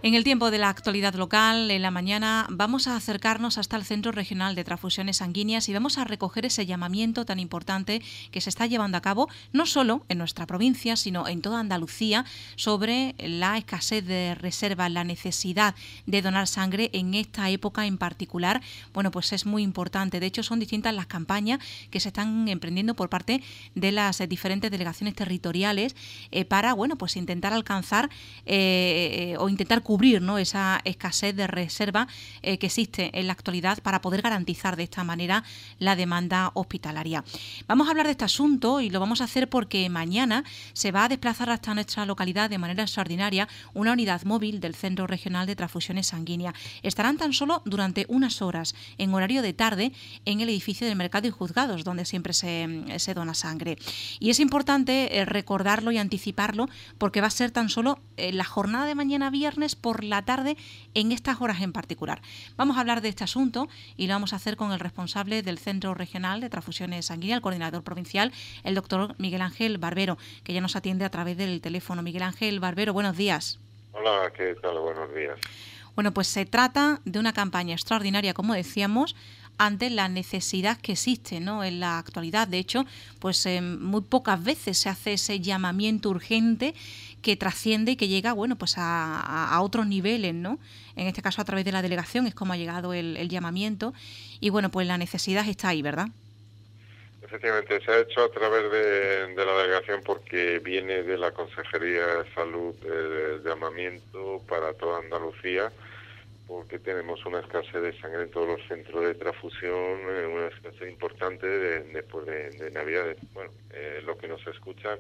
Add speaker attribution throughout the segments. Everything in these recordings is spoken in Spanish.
Speaker 1: En el tiempo de la actualidad local, en la mañana, vamos a acercarnos hasta el Centro Regional de Transfusiones Sanguíneas y vamos a recoger ese llamamiento tan importante que se está llevando a cabo no solo en nuestra provincia, sino en toda Andalucía, sobre la escasez de reservas, la necesidad de donar sangre en esta época en particular. Bueno, pues es muy importante. De hecho, son distintas las campañas que se están emprendiendo por parte de las diferentes delegaciones territoriales para, bueno, pues intentar alcanzar o intentar cubrir, ¿no?, esa escasez de reserva que existe en la actualidad para poder garantizar de esta manera la demanda hospitalaria. Vamos a hablar de este asunto y lo vamos a hacer porque mañana se va a desplazar hasta nuestra localidad de manera extraordinaria una unidad móvil del Centro Regional de Transfusiones Sanguíneas. Estarán tan solo durante unas horas en horario de tarde en el edificio del Mercado y Juzgados, donde siempre se dona sangre. Y es importante recordarlo y anticiparlo porque va a ser tan solo la jornada de mañana viernes por la tarde en estas horas en particular. Vamos a hablar de este asunto y lo vamos a hacer con el responsable del Centro Regional de Transfusiones Sanguíneas, el coordinador provincial, el doctor Miguel Ángel Barbero, que ya nos atiende a través del teléfono. Miguel Ángel Barbero, buenos días.
Speaker 2: Hola, ¿qué tal? Buenos días.
Speaker 1: Bueno, pues se trata de una campaña extraordinaria, como decíamos, ante la necesidad que existe, ¿no?, en la actualidad. De hecho, pues muy pocas veces se hace ese llamamiento urgente que trasciende y que llega, bueno, pues a otros niveles, ¿no? En este caso a través de la delegación es como ha llegado el llamamiento y bueno, pues la necesidad está ahí, ¿verdad?
Speaker 2: Efectivamente, se ha hecho a través de la delegación porque viene de la Consejería de Salud el llamamiento para toda Andalucía, porque tenemos una escasez de sangre en todos los centros de transfusión, una escasez importante después de Navidades. Bueno, los que nos escuchan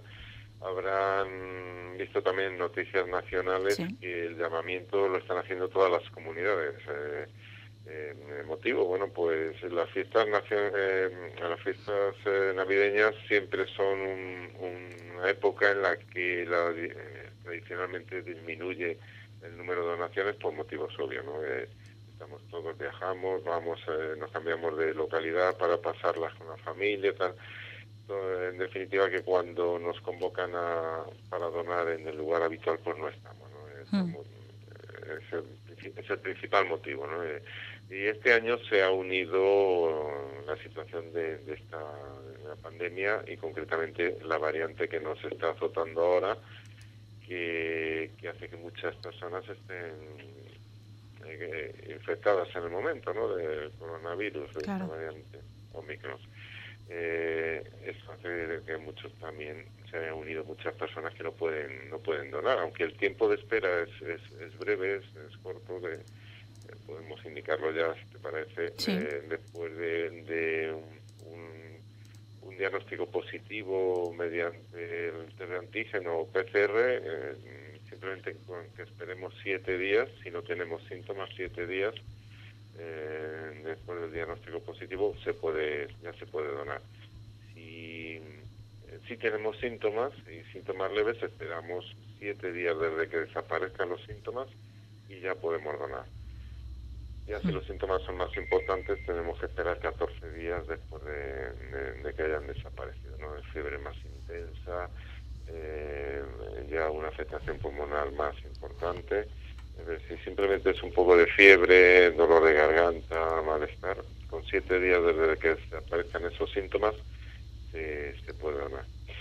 Speaker 2: habrán visto también noticias nacionales, sí, que el llamamiento lo están haciendo todas las comunidades. Motivo, bueno, pues las fiestas navideñas siempre son una época en la que tradicionalmente disminuye el número de donaciones por motivos obvios, ¿no? Estamos todos, viajamos, nos cambiamos de localidad para pasarlas con la familia, tal. En definitiva, que cuando nos convocan para donar en el lugar habitual, pues no estamos, ¿no? Es el principal motivo, ¿no? Y este año se ha unido la situación de la pandemia y concretamente la variante que nos está azotando ahora, que hace que muchas personas estén infectadas en el momento, ¿no?, del coronavirus, de esta variante Omicron. Eso hace que muchos también se hayan unido muchas personas que no pueden donar, aunque el tiempo de espera es breve, es corto. Podemos indicarlo ya, si te parece. Sí. Después de un diagnóstico positivo mediante el test de antígeno o PCR, simplemente con que esperemos 7 días, si no tenemos síntomas, 7 días después del diagnóstico positivo ya se puede donar. Si tenemos síntomas y síntomas leves, esperamos 7 días desde que desaparezcan los síntomas y ya podemos donar. Ya si los síntomas son más importantes, tenemos que esperar 14 días después de que hayan desaparecido, ¿no? Fiebre más intensa, ya una afectación pulmonar más importante. Si simplemente es un poco de fiebre, dolor de garganta, malestar, con 7 días desde que desaparezcan esos síntomas, se puede donar.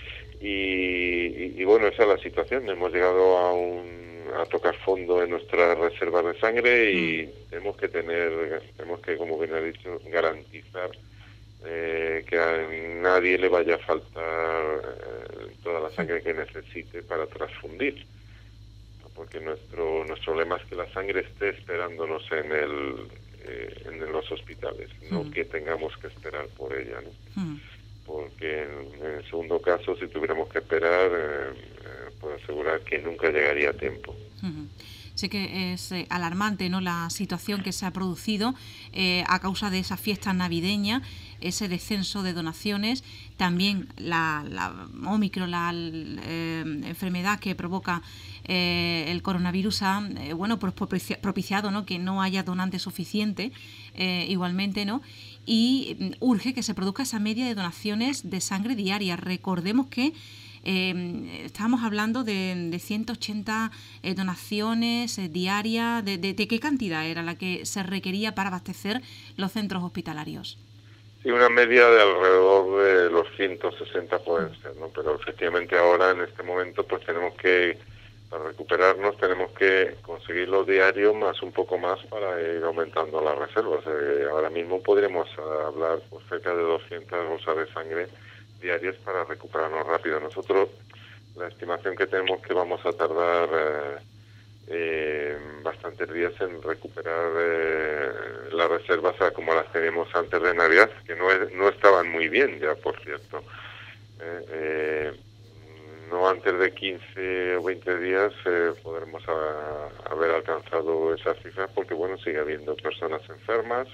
Speaker 2: Y bueno, esa es la situación. Hemos llegado a tocar fondo en nuestras reservas de sangre y tenemos que, como bien ha dicho, garantizar que a nadie le vaya a faltar toda la sangre que necesite para transfundir, porque nuestro lema es que la sangre esté esperándonos en los hospitales, no que tengamos que esperar por ella, ¿no? Porque en el segundo caso, si tuviéramos que esperar, puedo asegurar que nunca llegaría a tiempo.
Speaker 1: Sí que es alarmante, ¿no?, la situación que se ha producido a causa de esas fiestas navideñas, ese descenso de donaciones, también la Omicron, la enfermedad que provoca el coronavirus ha pues propiciado, ¿no?, que no haya donantes suficientes, igualmente, ¿no?, y urge que se produzca esa media de donaciones de sangre diaria. Recordemos que Estábamos hablando de 180 donaciones diarias. ¿De qué cantidad era la que se requería para abastecer los centros hospitalarios?
Speaker 2: Sí, una media de alrededor de los 160 pueden ser, ¿no? Pero efectivamente ahora, en este momento, pues tenemos que, para recuperarnos, tenemos que conseguir los diarios más un poco más para ir aumentando las reservas. Ahora mismo podríamos hablar por cerca de 200 bolsas de sangre diarias para recuperarnos rápido. Nosotros, la estimación que tenemos que vamos a tardar bastantes días en recuperar las reservas como las teníamos antes de Navidad, que no estaban muy bien ya, por cierto. No antes de 15 o 20 días podremos haber alcanzado esas cifras, porque bueno, sigue habiendo personas enfermas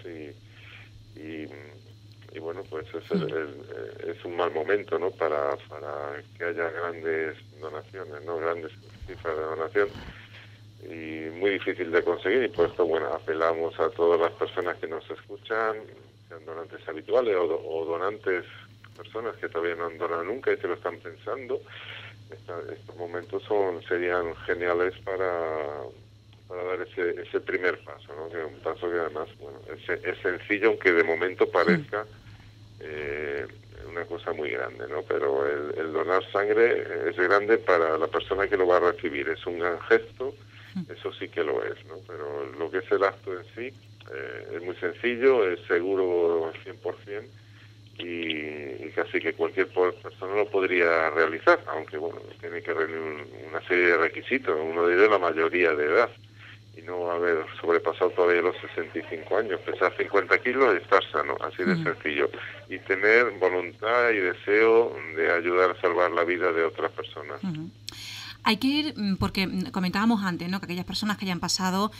Speaker 2: y bueno, pues es un mal momento, ¿no? Para que haya grandes donaciones, ¿no? Grandes cifras de donación, y muy difícil de conseguir, y por esto, bueno, apelamos a todas las personas que nos escuchan, sean donantes habituales o donantes, personas que todavía no han donado nunca y que lo están pensando. Estos momentos serían geniales para dar ese primer paso, ¿no? Que es un paso que además, bueno, es sencillo, aunque de momento parezca una cosa muy grande, ¿no? Pero el donar sangre es grande para la persona que lo va a recibir, es un gran gesto, eso sí que lo es, ¿no? Pero lo que es el acto en sí es muy sencillo, es seguro al 100%, y casi que cualquier persona lo podría realizar, aunque bueno, tiene que reunir una serie de requisitos, uno de ellos la mayoría de edad, y no haber sobrepasado todavía los 65 años, pesar 50 kilos y estar sano, así de sencillo, y tener voluntad y deseo de ayudar a salvar la vida de otras personas.
Speaker 1: Hay que ir, porque comentábamos antes, ¿no?, que aquellas personas que hayan pasado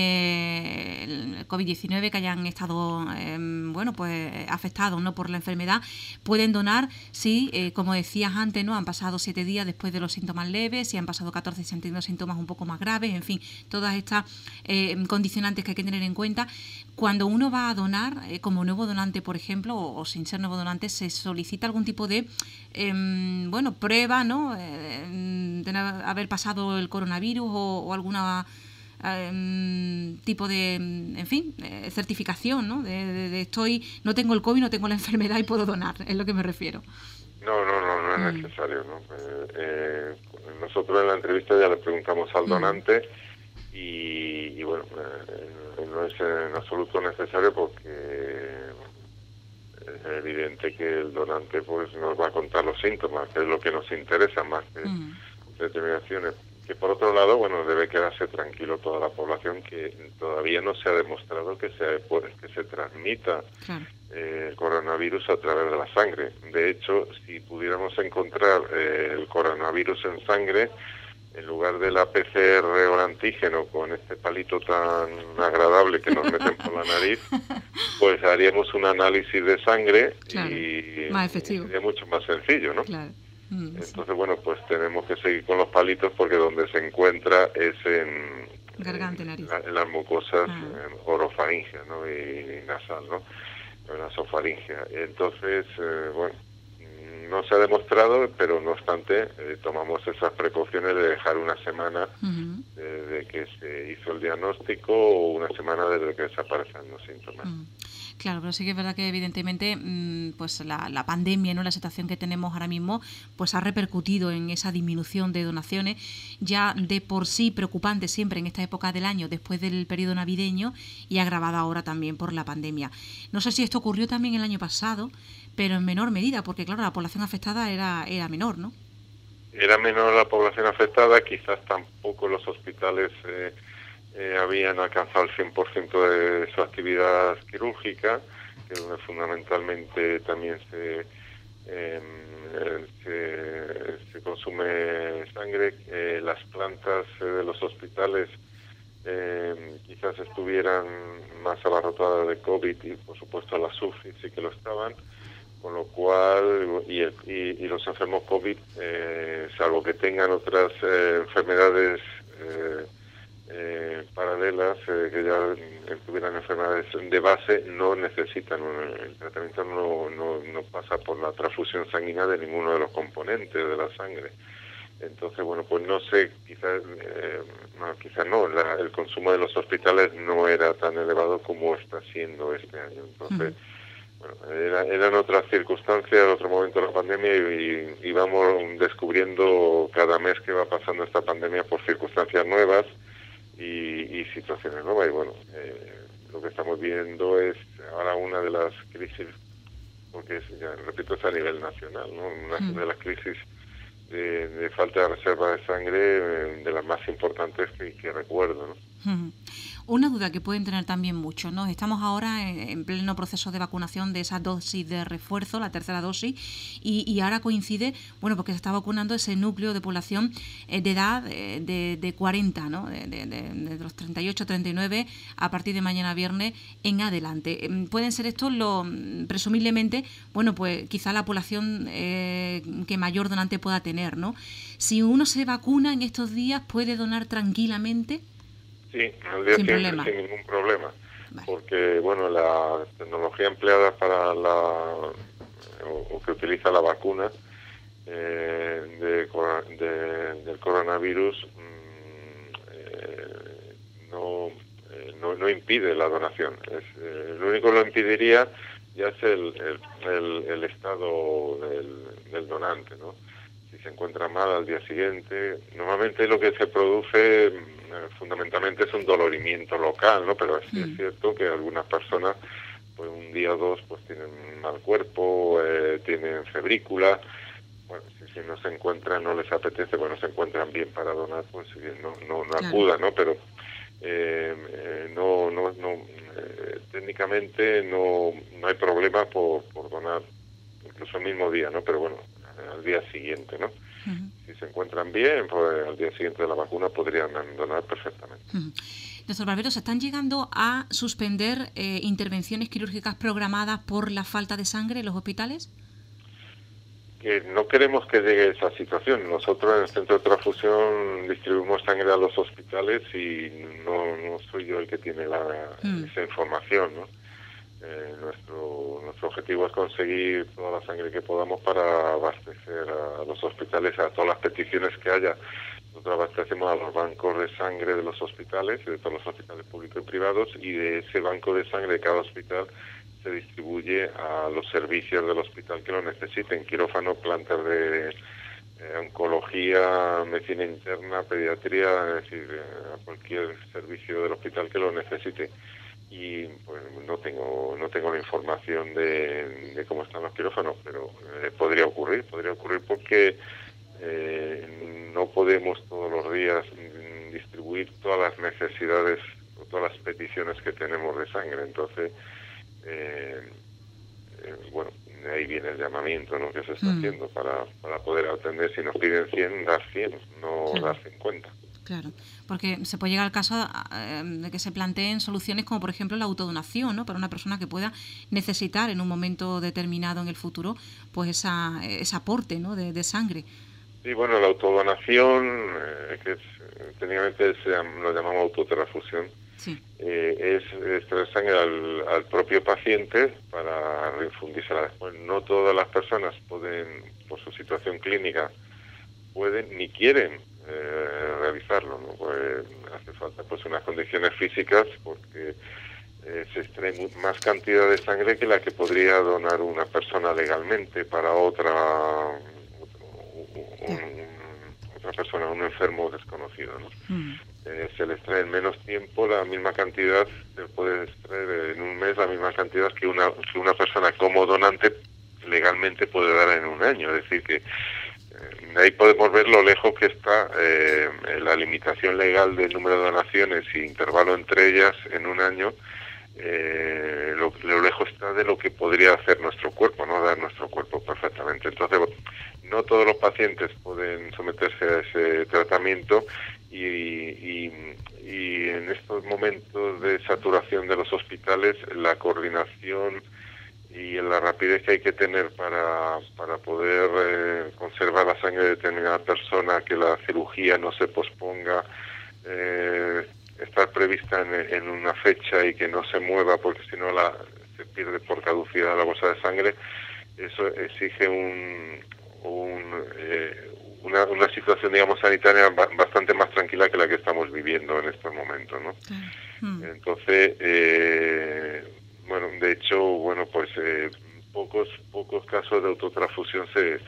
Speaker 1: el COVID-19, que hayan estado, bueno, pues afectados, ¿no?, por la enfermedad, pueden donar si, como decías antes, ¿no?, han pasado 7 días después de los síntomas leves, si han pasado 14 sintiendo síntomas un poco más graves, en fin, todas estas condicionantes que hay que tener en cuenta. Cuando uno va a donar, como nuevo donante, por ejemplo, o sin ser nuevo donante, se solicita algún tipo de, bueno, prueba, ¿no?, de haber pasado el coronavirus o alguna tipo de, en fin, certificación, ¿no? De no tengo el COVID, no tengo la enfermedad y puedo donar, es lo que me refiero.
Speaker 2: No es necesario, ¿no? Nosotros en la entrevista ya le preguntamos al donante y bueno, no es en absoluto necesario, porque es evidente que el donante pues nos va a contar los síntomas, que es lo que nos interesa más que determinaciones. Que por otro lado, bueno, debe quedarse tranquilo toda la población, que todavía no se ha demostrado que se transmita el coronavirus a través de la sangre. De hecho, si pudiéramos encontrar el coronavirus en sangre, en lugar de la PCR o el antígeno con este palito tan agradable que nos meten por la nariz, pues haríamos un análisis de sangre y
Speaker 1: más efectivo.
Speaker 2: Sería mucho más sencillo, ¿no?
Speaker 1: Claro.
Speaker 2: Entonces, bueno, pues tenemos que seguir con los palitos, porque donde se encuentra es en
Speaker 1: garganta y nariz,
Speaker 2: en las mucosas orofaringeas, ¿no? y nasal, ¿no? En la esofaringea. Entonces, bueno, no se ha demostrado, pero no obstante tomamos esas precauciones de dejar una semana desde que se hizo el diagnóstico, o una semana desde que desaparecen los síntomas.
Speaker 1: Claro, pero sí que es verdad que evidentemente pues la pandemia, ¿no?, la situación que tenemos ahora mismo, pues ha repercutido en esa disminución de donaciones, ya de por sí preocupante siempre en esta época del año, después del periodo navideño, y agravada ahora también por la pandemia. No sé si esto ocurrió también el año pasado, pero en menor medida, porque claro, la población afectada era menor, ¿no?
Speaker 2: Era menor la población afectada, quizás tampoco los hospitales habían alcanzado el 100% de su actividad quirúrgica, que es donde fundamentalmente también se consume sangre. Las plantas de los hospitales quizás estuvieran más abarrotadas de COVID, y por supuesto las UCI sí que lo estaban, con lo cual, y los enfermos COVID, salvo que tengan otras enfermedades paralelas que ya tuvieran enfermedades de base no necesitan el tratamiento no pasa por la transfusión sanguínea de ninguno de los componentes de la sangre. Entonces, bueno, pues no sé, quizás no, el consumo de los hospitales no era tan elevado como está siendo este año. Entonces, bueno, eran otras circunstancias, otro momento de la pandemia y vamos descubriendo cada mes que va pasando esta pandemia por circunstancias nuevas y situaciones nuevas. Y bueno, lo que estamos viendo es ahora una de las crisis, porque ya repito, es a nivel nacional, ¿no? Una de las crisis de falta de reserva de sangre, de las más importantes que recuerdo, ¿no?
Speaker 1: Una duda que pueden tener también muchos, ¿no? Estamos ahora en pleno proceso de vacunación de esa dosis de refuerzo, la tercera dosis, y ahora coincide, bueno, porque se está vacunando ese núcleo de población de edad de 40, ¿no? De los 38, 39, a partir de mañana viernes en adelante. Pueden ser estos presumiblemente, bueno, pues quizá la población que mayor donante pueda tener, ¿no? Si uno se vacuna en estos días, ¿puede donar tranquilamente?
Speaker 2: Sí, al día siguiente sin ningún problema, vale. Porque bueno, la tecnología empleada para o que utiliza la vacuna del coronavirus no impide la donación. Lo único que lo impediría ya es el estado del donante, ¿no? Si se encuentra mal al día siguiente, normalmente lo que se produce fundamentalmente es un dolorimiento local, ¿no? Pero es cierto que algunas personas, pues un día o dos, pues tienen mal cuerpo, tienen febrícula. Bueno, si no se encuentran, no les apetece, bueno, se encuentran bien para donar, pues no acudan, ¿no? Pero técnicamente no hay problema por donar, incluso el mismo día, ¿no? Pero bueno, al día siguiente, ¿no? Si se encuentran bien, pues al día siguiente de la vacuna podrían donar perfectamente.
Speaker 1: Doctor Barbero, ¿se están llegando a suspender intervenciones quirúrgicas programadas por la falta de sangre en los hospitales?
Speaker 2: Que no queremos que llegue esa situación. Nosotros en el centro de transfusión distribuimos sangre a los hospitales y no soy yo el que tiene esa información, ¿no? Nuestro objetivo es conseguir toda la sangre que podamos para abastecer a los hospitales, a todas las peticiones que haya. Nosotros abastecemos a los bancos de sangre de los hospitales, de todos los hospitales públicos y privados, y de ese banco de sangre de cada hospital se distribuye a los servicios del hospital que lo necesiten: quirófano, plantas de oncología, medicina interna, pediatría, es decir, a cualquier servicio del hospital que lo necesite. Y pues no tengo la información de cómo están los quirófanos, pero podría ocurrir porque no podemos todos los días distribuir todas las necesidades o todas las peticiones que tenemos de sangre. Entonces, bueno, de ahí viene el llamamiento, ¿no?, que se está haciendo para poder atender. Si nos piden 100, dar 100, no dar 50.
Speaker 1: Claro, porque se puede llegar al caso de que se planteen soluciones como, por ejemplo, la autodonación, ¿no?, para una persona que pueda necesitar en un momento determinado en el futuro, pues ese aporte, ¿no?, de sangre.
Speaker 2: Sí, bueno, la autodonación, que técnicamente lo llamamos autotransfusión, sí. Es traer sangre al propio paciente para reinfundírsela después. No todas las personas pueden, por su situación clínica, pueden ni quieren realizarlo, ¿no? Pues hace falta pues unas condiciones físicas, porque se extrae más cantidad de sangre que la que podría donar una persona legalmente para otra persona, un enfermo desconocido, ¿no? Se le extrae en menos tiempo la misma cantidad, se puede extraer en un mes la misma cantidad que una persona como donante legalmente puede dar en un año. Es decir, que ahí podemos ver lo lejos que está la limitación legal del número de donaciones y intervalo entre ellas en un año. Lo lejos está de lo que podría hacer nuestro cuerpo, no dar nuestro cuerpo perfectamente. Entonces, no todos los pacientes pueden someterse a ese tratamiento y en estos momentos de saturación de los hospitales, la coordinación y la rapidez que hay que tener para poder conservar la sangre de determinada persona, que la cirugía no se posponga, estar prevista en una fecha y que no se mueva porque si no se pierde por caducidad la bolsa de sangre, eso exige una situación, digamos, sanitaria bastante más tranquila que la que estamos viviendo en estos momentos, ¿no? Entonces, bueno, de hecho, bueno, pues pocos casos de autotransfusión se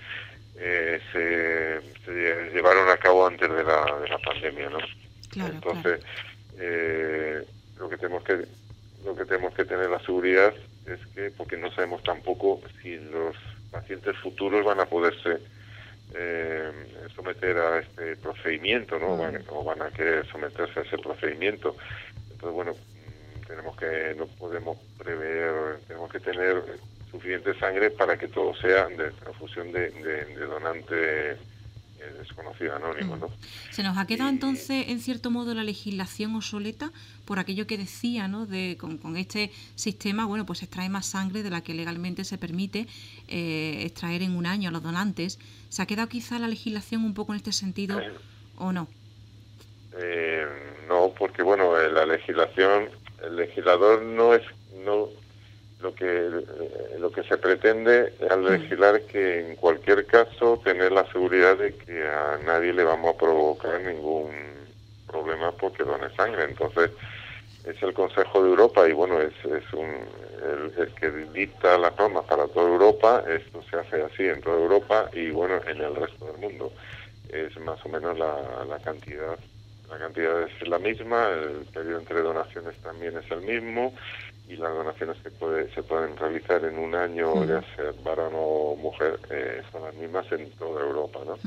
Speaker 2: llevaron a cabo antes de la pandemia, ¿no?
Speaker 1: Claro,
Speaker 2: entonces, lo que tenemos que tener la seguridad es que, porque no sabemos tampoco si los pacientes futuros van a poderse someter a este procedimiento, ¿no? O van a querer someterse a ese procedimiento. Entonces, bueno, no podemos prever, tenemos que tener suficiente sangre para que todo sea de transfusión de donante desconocido, anónimo, ¿no?
Speaker 1: Se nos ha quedado entonces, en cierto modo, la legislación obsoleta por aquello que decía, ¿no? Con este sistema, bueno, pues se extrae más sangre de la que legalmente se permite extraer en un año a los donantes. ¿Se ha quedado quizá la legislación un poco en este sentido o no?
Speaker 2: No, porque bueno, la legislación, el legislador no lo que se pretende al legislar que en cualquier caso tener la seguridad de que a nadie le vamos a provocar ningún problema porque done sangre. Entonces es el Consejo de Europa y bueno, es el que dicta las normas para toda Europa. Esto se hace así en toda Europa y bueno, en el resto del mundo es más o menos la cantidad. La cantidad es la misma, el periodo entre donaciones también es el mismo y las donaciones que se pueden realizar en un año, ya sea varón o mujer, son las mismas en toda Europa, ¿no?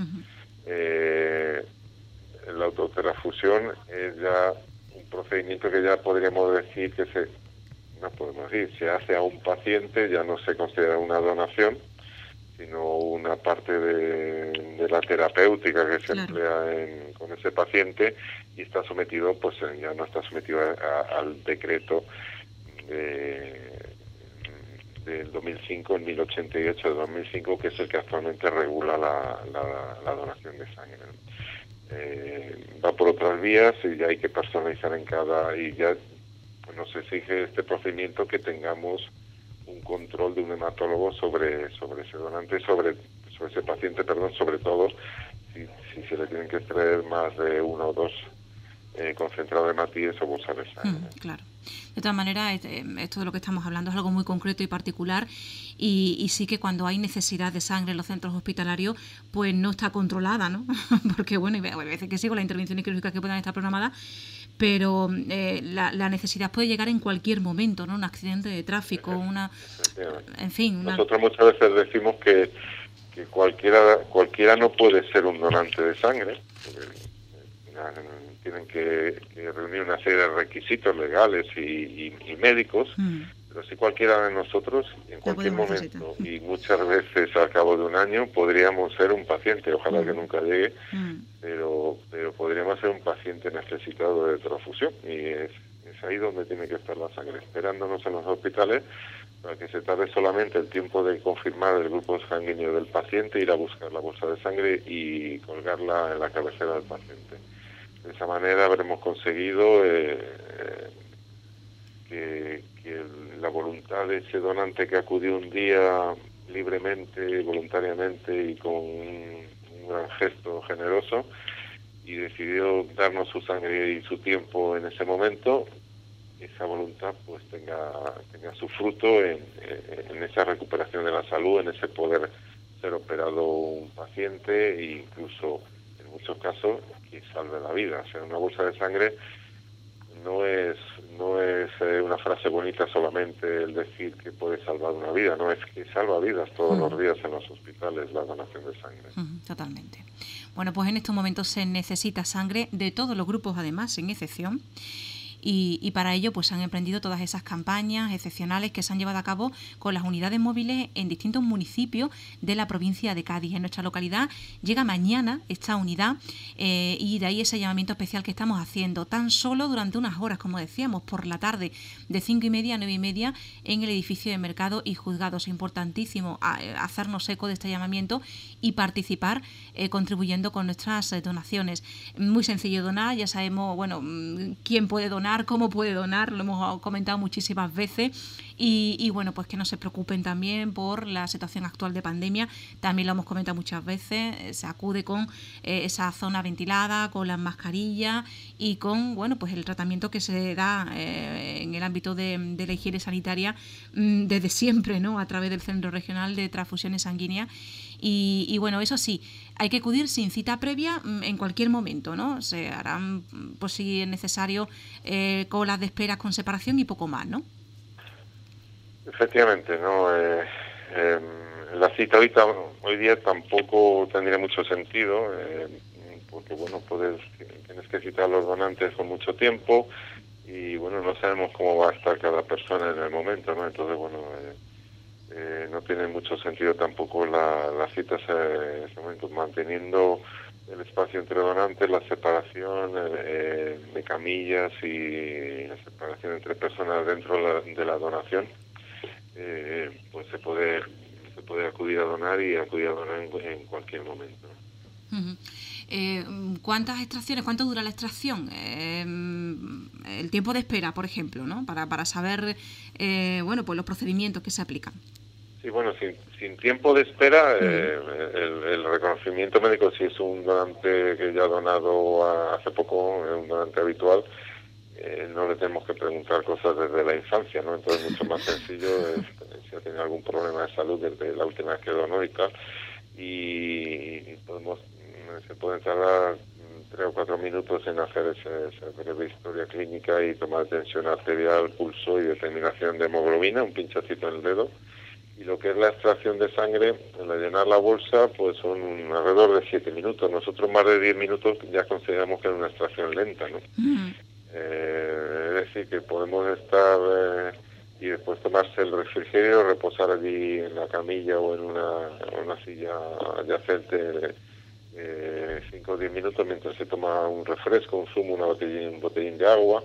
Speaker 2: La autotransfusión es ya un procedimiento que ya podríamos decir que se hace a un paciente, ya no se considera una donación, sino una parte de la terapéutica que se emplea con ese paciente y está sometido, pues ya no está sometido al decreto del 2005, el 1088 de 2005, que es el que actualmente regula la donación de sangre. Va por otras vías y ya hay que personalizar y ya nos exige este procedimiento que tengamos un control de un hematólogo sobre ese donante, sobre ese paciente, sobre todo si se le tienen que extraer más de 1 o 2 concentrados de hematíes o bolsas de sangre.
Speaker 1: Claro. De todas maneras, esto de lo que estamos hablando es algo muy concreto y particular y sí que cuando hay necesidad de sangre en los centros hospitalarios, pues no está controlada, ¿no? Porque, bueno, hay veces que sí, con las intervenciones quirúrgicas que puedan estar programadas, pero la necesidad puede llegar en cualquier momento, ¿no? Un accidente de tráfico, en fin.
Speaker 2: Nosotros muchas veces decimos que cualquiera no puede ser un donante de sangre, porque tienen que reunir una serie de requisitos legales y médicos, pero si cualquiera de nosotros, en cualquier momento, y muchas veces al cabo de un año, podríamos ser un paciente, ojalá que nunca llegue, pero podríamos ser un paciente necesitado de transfusión, y es ahí donde tiene que estar la sangre, esperándonos en los hospitales para que se tarde solamente el tiempo de confirmar el grupo sanguíneo del paciente, ir a buscar la bolsa de sangre y colgarla en la cabecera del paciente. De esa manera habremos conseguido que la voluntad de ese donante que acudió un día libremente, voluntariamente y con un gran gesto generoso y decidió darnos su sangre y su tiempo en ese momento, esa voluntad pues tenga su fruto en esa recuperación de la salud, en ese poder ser operado un paciente e incluso en muchos casos que salve la vida. O sea, una bolsa de sangre no es una frase bonita solamente el decir que puede salvar una vida, no, es que salva vidas todos los días en los hospitales la donación de sangre.
Speaker 1: Totalmente. Bueno, pues en estos momentos se necesita sangre de todos los grupos, además, sin excepción. Y para ello pues han emprendido todas esas campañas excepcionales que se han llevado a cabo con las unidades móviles en distintos municipios de la provincia de Cádiz. En nuestra localidad llega mañana esta unidad y de ahí ese llamamiento especial que estamos haciendo, tan solo durante unas horas, como decíamos, por la tarde, de 5:30 a 9:30 en el edificio de Mercado y Juzgados. Importantísimo hacernos eco de este llamamiento y participar contribuyendo con nuestras donaciones. Muy sencillo donar, ya sabemos, bueno, quién puede donar donar, cómo puede donar, lo hemos comentado muchísimas veces. Y bueno, pues que no se preocupen también por la situación actual de pandemia, también lo hemos comentado muchas veces, se acude con esa zona ventilada, con las mascarillas y con, bueno, pues el tratamiento que se da en el ámbito de la higiene sanitaria desde siempre, ¿no? A través del Centro Regional de Transfusiones Sanguíneas. Y bueno, eso sí, hay que acudir sin cita previa en cualquier momento, ¿no? Se harán, pues si es necesario, colas de espera con separación y poco más, ¿no?
Speaker 2: Efectivamente, ¿no? La cita hoy día tampoco tendría mucho sentido, porque bueno, tienes que citar a los donantes con mucho tiempo y bueno, no sabemos cómo va a estar cada persona en el momento, ¿no? Entonces, bueno, no tiene mucho sentido tampoco las citas en este momento, manteniendo el espacio entre donantes, la separación de camillas y la separación entre personas dentro de la donación. Pues se puede acudir a donar y acudir a donar en cualquier momento.
Speaker 1: ¿Cuántas extracciones, cuánto dura la extracción? El tiempo de espera, por ejemplo, ¿no? Para saber, bueno, pues los procedimientos que se aplican.
Speaker 2: Sí, bueno, sin tiempo de espera, el reconocimiento médico, si es un donante que ya ha donado hace poco, un donante habitual, no le tenemos que preguntar cosas desde la infancia, ¿no? Entonces es mucho más sencillo si ha tenido algún problema de salud desde la última vez que donó y tal, y se pueden tardar 3 o 4 minutos en hacer esa breve historia clínica y tomar tensión arterial, pulso y determinación de hemoglobina, un pinchacito en el dedo. Y lo que es la extracción de sangre, al llenar la bolsa, pues son alrededor de 7 minutos. Nosotros más de 10 minutos ya consideramos que es una extracción lenta, ¿no? Es decir, que podemos estar y después tomarse el refrigerio, reposar allí en la camilla o en una silla adyacente 5 o 10 minutos mientras se toma un refresco, un zumo, un botellín de agua.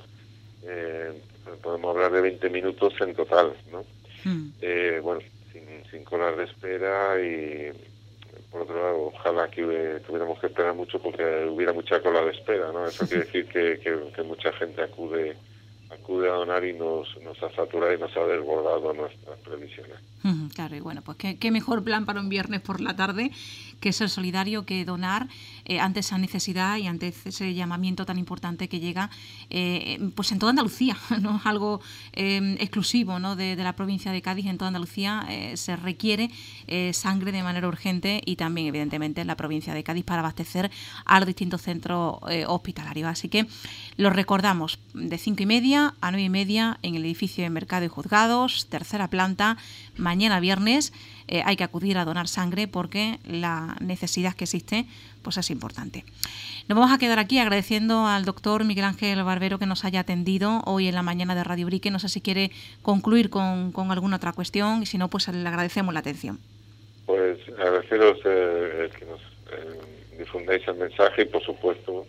Speaker 2: Podemos hablar de 20 minutos en total, ¿no? Bueno, sin colas de espera y por otro lado, ojalá que tuviéramos que esperar mucho porque hubiera mucha cola de espera, ¿no? Eso quiere decir que mucha gente acude a donar y nos ha saturado y nos ha desbordado nuestras previsiones.
Speaker 1: Claro, y bueno, pues qué mejor plan para un viernes por la tarde que ser solidario, que donar ante esa necesidad y ante ese llamamiento tan importante que llega pues en toda Andalucía, no es algo exclusivo, ¿no? de la provincia de Cádiz. En toda Andalucía se requiere sangre de manera urgente y también evidentemente en la provincia de Cádiz para abastecer a los distintos centros hospitalarios. Así que los recordamos de 5:30 a 9:30 en el edificio de Mercado y Juzgados, tercera planta. Mañana viernes hay que acudir a donar sangre porque la necesidad que existe pues es importante. Nos vamos a quedar aquí agradeciendo al doctor Miguel Ángel Barbero que nos haya atendido hoy en la mañana de Radio Brique. No sé si quiere concluir con alguna otra cuestión y si no, pues le agradecemos la atención.
Speaker 2: Pues agradeceros que nos difundáis el mensaje y por supuesto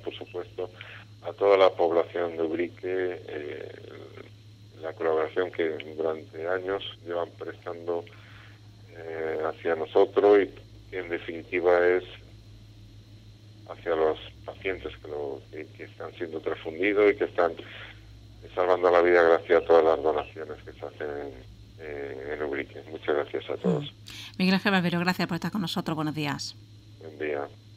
Speaker 2: a toda la población de Ubrique la colaboración que durante años llevan prestando hacia nosotros y en definitiva es hacia los pacientes que están siendo transfundidos y que están salvando la vida gracias a todas las donaciones que se hacen en Ubrique. Muchas gracias a todos.
Speaker 1: Miguel Ángel Barbero, gracias por estar con nosotros. Buenos días.
Speaker 2: Buen día.